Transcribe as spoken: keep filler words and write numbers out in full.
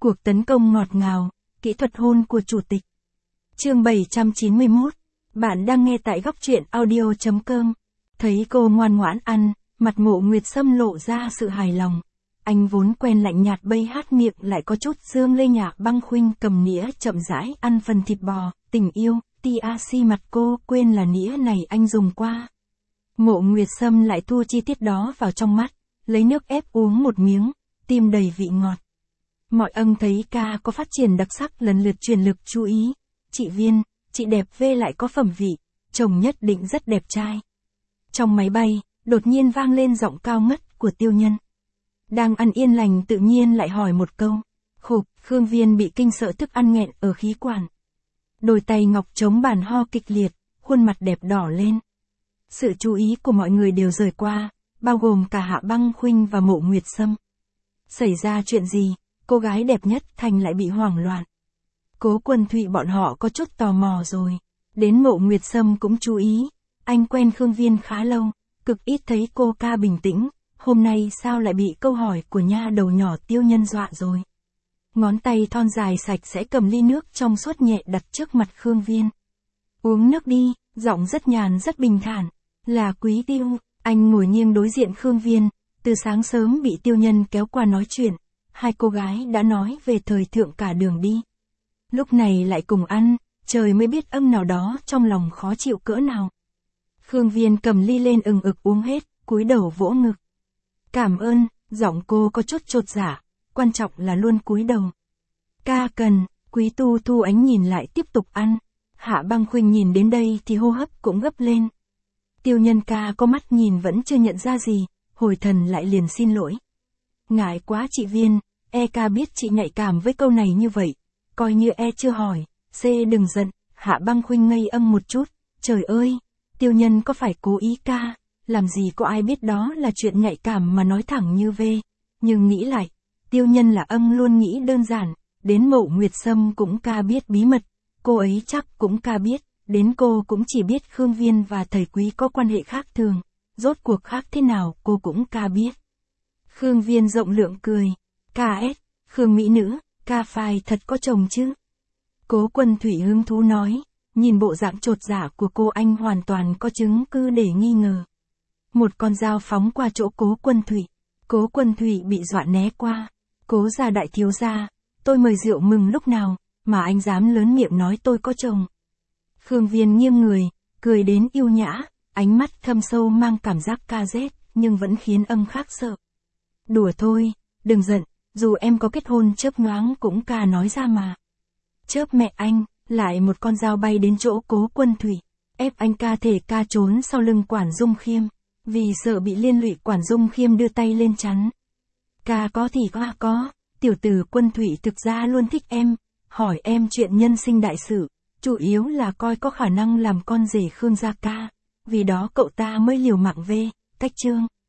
Cuộc tấn công ngọt ngào, kỹ thuật hôn của chủ tịch. Chương bảy trăm chín mươi mốt. Bạn đang nghe tại góc truyện audio chấm com. Thấy cô ngoan ngoãn ăn, mặt Mộ Nguyệt Sâm lộ ra sự hài lòng. Anh vốn quen lạnh nhạt bây hát miệng lại có chút dương lê nhạc băng khuynh cầm nĩa chậm rãi ăn phần thịt bò, tình yêu, tê a xê mặt cô quên là nĩa này anh dùng qua. Mộ Nguyệt Sâm lại thu chi tiết đó vào trong mắt, lấy nước ép uống một miếng, tim đầy vị ngọt. Mọi ân thấy ca có phát triển đặc sắc lần lượt truyền lực chú ý. Chị Viên, chị đẹp vê lại có phẩm vị, chồng nhất định rất đẹp trai. Trong máy bay, đột nhiên vang lên giọng cao ngất của Tiêu Nhân. Đang ăn yên lành tự nhiên lại hỏi một câu. Khục, Khương Viên bị kinh sợ thức ăn nghẹn ở khí quản. Đôi tay ngọc chống bàn ho kịch liệt, khuôn mặt đẹp đỏ lên. Sự chú ý của mọi người đều rời qua, bao gồm cả Hạ Băng Khuynh và Mộ Nguyệt Sâm. Xảy ra chuyện gì, cô gái đẹp nhất thành lại bị hoảng loạn. Cố Quân Thụy bọn họ có chút tò mò rồi. Đến Mộ Nguyệt Sâm cũng chú ý. Anh quen Khương Viên khá lâu, cực ít thấy cô ca bình tĩnh. Hôm nay sao lại bị câu hỏi của nha đầu nhỏ Tiêu Nhân dọa rồi. Ngón tay thon dài sạch sẽ cầm ly nước trong suốt nhẹ đặt trước mặt Khương Viên. Uống nước đi, giọng rất nhàn rất bình thản. Là Quý Tiêu, anh ngồi nghiêng đối diện Khương Viên. Từ sáng sớm bị Tiêu Nhân kéo qua nói chuyện. Hai cô gái đã nói về thời thượng cả đường đi. Lúc này lại cùng ăn, trời mới biết âm nào đó trong lòng khó chịu cỡ nào. Khương Viên cầm ly lên ừng ực uống hết, cúi đầu vỗ ngực. Cảm ơn, giọng cô có chút chột dạ, quan trọng là luôn cúi đầu. Ca cần, Quý Tu thu ánh nhìn lại tiếp tục ăn. Hạ Băng Khuynh nhìn đến đây thì hô hấp cũng gấp lên. Tiêu Nhân ca có mắt nhìn vẫn chưa nhận ra gì, hồi thần lại liền xin lỗi. Ngại quá chị Viên, e ca biết chị nhạy cảm với câu này như vậy. Coi như e chưa hỏi, C đừng giận, Hạ Băng Khuynh ngây âm một chút. Trời ơi, Tiêu Nhân có phải cố ý ca, làm gì có ai biết đó là chuyện nhạy cảm mà nói thẳng như V. Nhưng nghĩ lại, Tiêu Nhân là âm luôn nghĩ đơn giản, đến Mộ Nguyệt Sâm cũng ca biết bí mật, cô ấy chắc cũng ca biết, đến cô cũng chỉ biết Khương Viên và thầy Quý có quan hệ khác thường, rốt cuộc khác thế nào cô cũng ca biết. Khương Viên rộng lượng cười, ca ét, Khương Mỹ Nữ, ca phai thật có chồng chứ. Cố Quân Thụy hứng thú nói, nhìn bộ dạng chột dạ của cô anh hoàn toàn có chứng cứ để nghi ngờ. Một con dao phóng qua chỗ Cố Quân Thụy. Cố Quân Thụy bị dọa né qua. Cố gia đại thiếu gia, tôi mời rượu mừng lúc nào, mà anh dám lớn miệng nói tôi có chồng. Khương Viên nghiêng người, cười đến yêu nhã, ánh mắt thâm sâu mang cảm giác ca rét, nhưng vẫn khiến âm khác sợ. Đùa thôi, đừng giận, dù em có kết hôn chớp nhoáng cũng ca nói ra mà. Chớp mẹ anh, lại một con dao bay đến chỗ Cố Quân Thụy, ép anh ca thể ca trốn sau lưng Quản Dung Khiêm, vì sợ bị liên lụy Quản Dung Khiêm đưa tay lên chắn. Ca có thì có có, tiểu tử Quân Thụy thực ra luôn thích em, hỏi em chuyện nhân sinh đại sự, chủ yếu là coi có khả năng làm con rể Khương gia ca, vì đó cậu ta mới liều mạng về, cách chương.